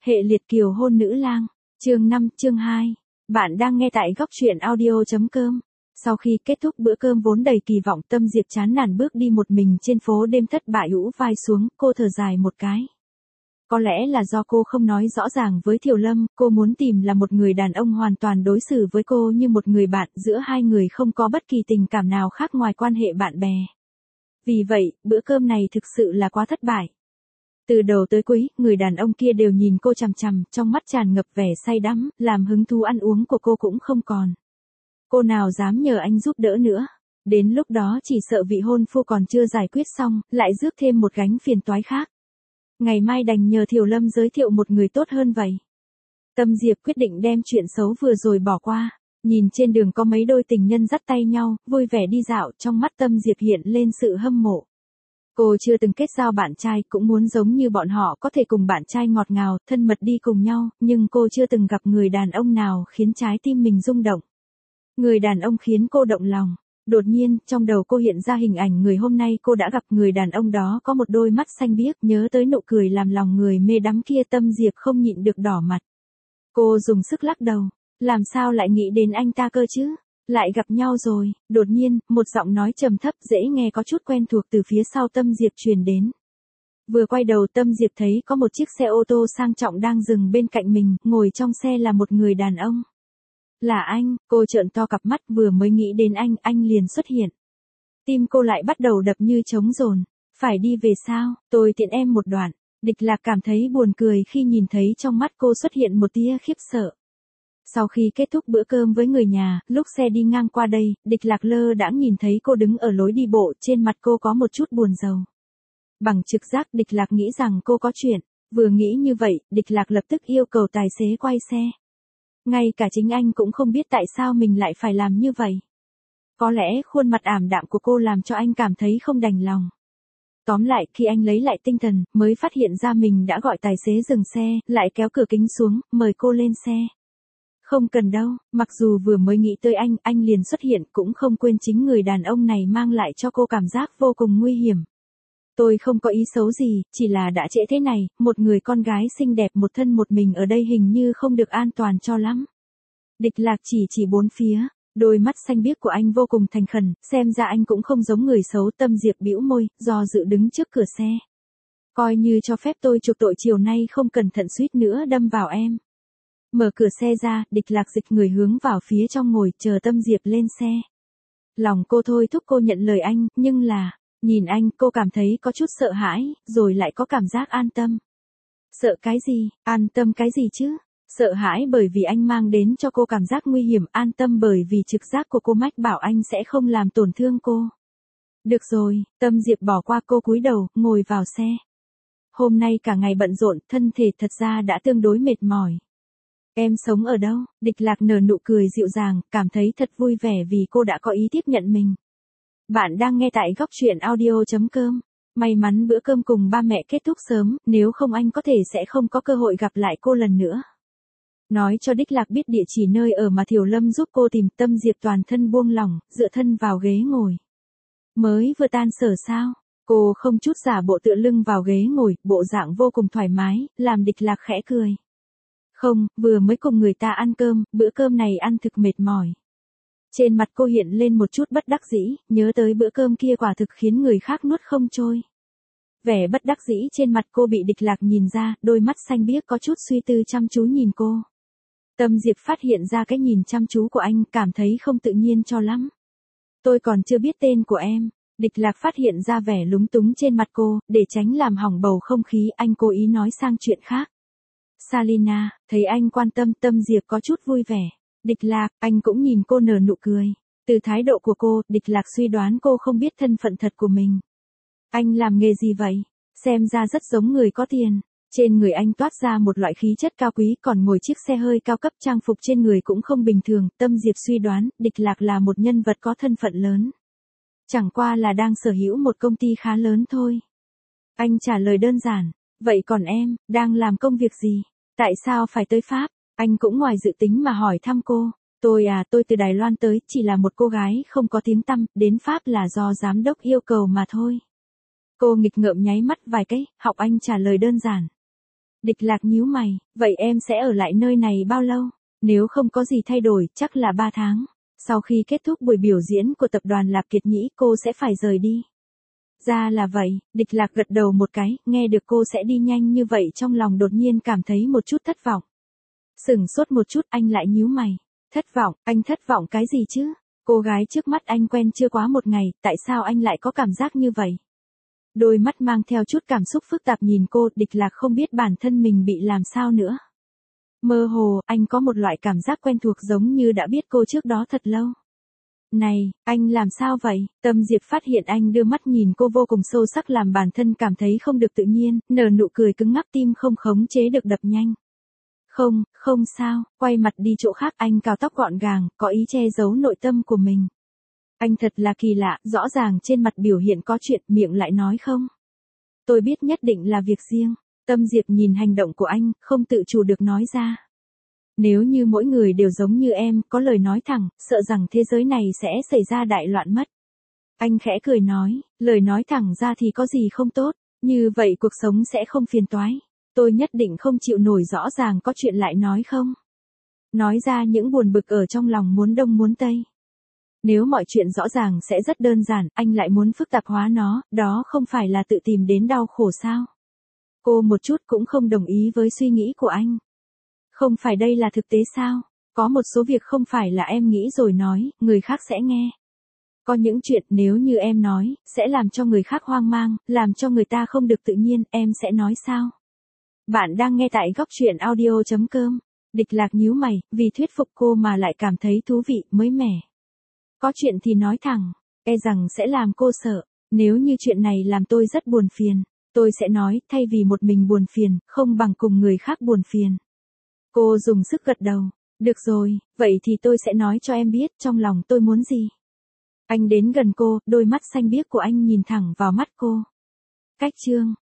Hệ liệt kiều hôn nữ lang, chương 5, chương 2. Bạn đang nghe tại góc truyện audio.com. Sau khi kết thúc bữa cơm vốn đầy kỳ vọng, Tâm Diệp chán nản bước đi một mình trên phố đêm, thất bại rũ vai xuống, cô thở dài một cái. Có lẽ là do cô không nói rõ ràng với Thiều Lâm, cô muốn tìm là một người đàn ông hoàn toàn đối xử với cô như một người bạn, giữa hai người không có bất kỳ tình cảm nào khác ngoài quan hệ bạn bè. Vì vậy, bữa cơm này thực sự là quá thất bại. Từ đầu tới cuối, người đàn ông kia đều nhìn cô chằm chằm, trong mắt tràn ngập vẻ say đắm, làm hứng thú ăn uống của cô cũng không còn. Cô nào dám nhờ anh giúp đỡ nữa. Đến lúc đó chỉ sợ vị hôn phu còn chưa giải quyết xong, lại rước thêm một gánh phiền toái khác. Ngày mai đành nhờ Thiều Lâm giới thiệu một người tốt hơn vậy. Tâm Diệp quyết định đem chuyện xấu vừa rồi bỏ qua. Nhìn trên đường có mấy đôi tình nhân dắt tay nhau, vui vẻ đi dạo, trong mắt Tâm Diệp hiện lên sự hâm mộ. Cô chưa từng kết giao bạn trai, cũng muốn giống như bọn họ có thể cùng bạn trai ngọt ngào, thân mật đi cùng nhau, nhưng cô chưa từng gặp người đàn ông nào khiến trái tim mình rung động. Người đàn ông khiến cô động lòng. Đột nhiên, trong đầu cô hiện ra hình ảnh người hôm nay cô đã gặp. Người đàn ông đó có một đôi mắt xanh biếc, nhớ tới nụ cười làm lòng người mê đắm kia, Tâm Diệp không nhịn được đỏ mặt. Cô dùng sức lắc đầu, làm sao lại nghĩ đến anh ta cơ chứ? Lại gặp nhau rồi. Đột nhiên, một giọng nói trầm thấp dễ nghe có chút quen thuộc từ phía sau Tâm Diệp truyền đến. Vừa quay đầu, Tâm Diệp thấy có một chiếc xe ô tô sang trọng đang dừng bên cạnh mình, ngồi trong xe là một người đàn ông. Là anh. Cô trợn to cặp mắt, vừa mới nghĩ đến anh liền xuất hiện. Tim cô lại bắt đầu đập như trống dồn. Phải đi về sao? Tôi tiện em một đoạn. Địch Lạc cảm thấy buồn cười khi nhìn thấy trong mắt cô xuất hiện một tia khiếp sợ. Sau khi kết thúc bữa cơm với người nhà, lúc xe đi ngang qua đây, Địch Lạc lơ đãng nhìn thấy cô đứng ở lối đi bộ, trên mặt cô có một chút buồn rầu. Bằng trực giác, Địch Lạc nghĩ rằng cô có chuyện. Vừa nghĩ như vậy, Địch Lạc lập tức yêu cầu tài xế quay xe. Ngay cả chính anh cũng không biết tại sao mình lại phải làm như vậy. Có lẽ khuôn mặt ảm đạm của cô làm cho anh cảm thấy không đành lòng. Tóm lại, khi anh lấy lại tinh thần, mới phát hiện ra mình đã gọi tài xế dừng xe, lại kéo cửa kính xuống, mời cô lên xe. Không cần đâu. Mặc dù vừa mới nghĩ tới anh liền xuất hiện, cũng không quên chính người đàn ông này mang lại cho cô cảm giác vô cùng nguy hiểm. Tôi không có ý xấu gì, chỉ là đã trễ thế này, một người con gái xinh đẹp một thân một mình ở đây hình như không được an toàn cho lắm. Địch Lạc chỉ bốn phía, đôi mắt xanh biếc của anh vô cùng thành khẩn, xem ra anh cũng không giống người xấu. Tâm Diệp bĩu môi, do dự đứng trước cửa xe. Coi như cho phép tôi chuộc tội, chiều nay không cẩn thận suýt nữa đâm vào em. Mở cửa xe ra, Địch Lạc dịch người hướng vào phía trong ngồi, chờ Tâm Diệp lên xe. Lòng cô thôi thúc cô nhận lời anh, nhưng là, nhìn anh, cô cảm thấy có chút sợ hãi, rồi lại có cảm giác an tâm. Sợ cái gì? An tâm cái gì chứ? Sợ hãi bởi vì anh mang đến cho cô cảm giác nguy hiểm, an tâm bởi vì trực giác của cô mách bảo anh sẽ không làm tổn thương cô. Được rồi, Tâm Diệp bỏ qua cô, cúi đầu, ngồi vào xe. Hôm nay cả ngày bận rộn, thân thể thật ra đã tương đối mệt mỏi. Em sống ở đâu? Địch Lạc nở nụ cười dịu dàng, cảm thấy thật vui vẻ vì cô đã có ý tiếp nhận mình. Bạn đang nghe tại góc truyện audio.com. May mắn bữa cơm cùng ba mẹ kết thúc sớm, nếu không anh có thể sẽ không có cơ hội gặp lại cô lần nữa. Nói cho Địch Lạc biết địa chỉ nơi ở mà Thiều Lâm giúp cô tìm. Tâm Diệp toàn thân buông lỏng, dựa thân vào ghế ngồi. Mới vừa tan sở sao? Cô không chút giả bộ tựa lưng vào ghế ngồi, bộ dạng vô cùng thoải mái, làm Địch Lạc khẽ cười. Không, vừa mới cùng người ta ăn cơm, bữa cơm này ăn thực mệt mỏi. Trên mặt cô hiện lên một chút bất đắc dĩ, nhớ tới bữa cơm kia quả thực khiến người khác nuốt không trôi. Vẻ bất đắc dĩ trên mặt cô bị Địch Lạc nhìn ra, đôi mắt xanh biếc có chút suy tư chăm chú nhìn cô. Tâm Diệp phát hiện ra cái nhìn chăm chú của anh, cảm thấy không tự nhiên cho lắm. Tôi còn chưa biết tên của em. Địch Lạc phát hiện ra vẻ lúng túng trên mặt cô, để tránh làm hỏng bầu không khí, anh cố ý nói sang chuyện khác. Salina. Thấy anh quan tâm, Tâm Diệp có chút vui vẻ. Địch Lạc, anh cũng nhìn cô nở nụ cười. Từ thái độ của cô, Địch Lạc suy đoán cô không biết thân phận thật của mình. Anh làm nghề gì vậy? Xem ra rất giống người có tiền. Trên người anh toát ra một loại khí chất cao quý, còn ngồi chiếc xe hơi cao cấp, trang phục trên người cũng không bình thường. Tâm Diệp suy đoán, Địch Lạc là một nhân vật có thân phận lớn. Chẳng qua là đang sở hữu một công ty khá lớn thôi. Anh trả lời đơn giản. Vậy còn em, đang làm công việc gì? Tại sao phải tới Pháp? Anh cũng ngoài dự tính mà hỏi thăm cô. Tôi từ Đài Loan tới, chỉ là một cô gái không có tiếng tăm, đến Pháp là do giám đốc yêu cầu mà thôi. Cô nghịch ngợm nháy mắt vài cái, học anh trả lời đơn giản. Địch Lạc nhíu mày, vậy em sẽ ở lại nơi này bao lâu? Nếu không có gì thay đổi, chắc là 3 tháng. Sau khi kết thúc buổi biểu diễn của tập đoàn Lạp Kiệt Nhĩ cô sẽ phải rời đi. Ra là vậy, Địch Lạc gật đầu một cái, nghe được cô sẽ đi nhanh như vậy trong lòng đột nhiên cảm thấy một chút thất vọng. Sửng sốt một chút anh lại nhíu mày. Thất vọng, anh thất vọng cái gì chứ? Cô gái trước mắt anh quen chưa quá một ngày, tại sao anh lại có cảm giác như vậy? Đôi mắt mang theo chút cảm xúc phức tạp nhìn cô, Địch Lạc không biết bản thân mình bị làm sao nữa. Mơ hồ, anh có một loại cảm giác quen thuộc giống như đã biết cô trước đó thật lâu. Này, anh làm sao vậy? Tâm Diệp phát hiện anh đưa mắt nhìn cô vô cùng sâu sắc làm bản thân cảm thấy không được tự nhiên, nở nụ cười cứng ngắc tim không khống chế được đập nhanh. Không sao, quay mặt đi chỗ khác anh cào tóc gọn gàng, có ý che giấu nội tâm của mình. Anh thật là kỳ lạ, rõ ràng trên mặt biểu hiện có chuyện, miệng lại nói không. Tôi biết nhất định là việc riêng. Tâm Diệp nhìn hành động của anh, không tự chủ được nói ra. Nếu như mỗi người đều giống như em, có lời nói thẳng, sợ rằng thế giới này sẽ xảy ra đại loạn mất. Anh khẽ cười nói, lời nói thẳng ra thì có gì không tốt, như vậy cuộc sống sẽ không phiền toái. Tôi nhất định không chịu nổi rõ ràng có chuyện lại nói không. Nói ra những buồn bực ở trong lòng muốn đông muốn tây. Nếu mọi chuyện rõ ràng sẽ rất đơn giản, anh lại muốn phức tạp hóa nó, đó không phải là tự tìm đến đau khổ sao? Cô một chút cũng không đồng ý với suy nghĩ của anh. Không phải đây là thực tế sao? Có một số việc không phải là em nghĩ rồi nói, người khác sẽ nghe. Có những chuyện nếu như em nói, sẽ làm cho người khác hoang mang, làm cho người ta không được tự nhiên, em sẽ nói sao? Bạn đang nghe tại góc truyện audio.com. Địch Lạc nhíu mày, vì thuyết phục cô mà lại cảm thấy thú vị, mới mẻ. Có chuyện thì nói thẳng, e rằng sẽ làm cô sợ. Nếu như chuyện này làm tôi rất buồn phiền, tôi sẽ nói, thay vì một mình buồn phiền, không bằng cùng người khác buồn phiền. Cô dùng sức gật đầu. Được rồi, vậy thì tôi sẽ nói cho em biết trong lòng tôi muốn gì. Anh đến gần cô, đôi mắt xanh biếc của anh nhìn thẳng vào mắt cô. Cách chương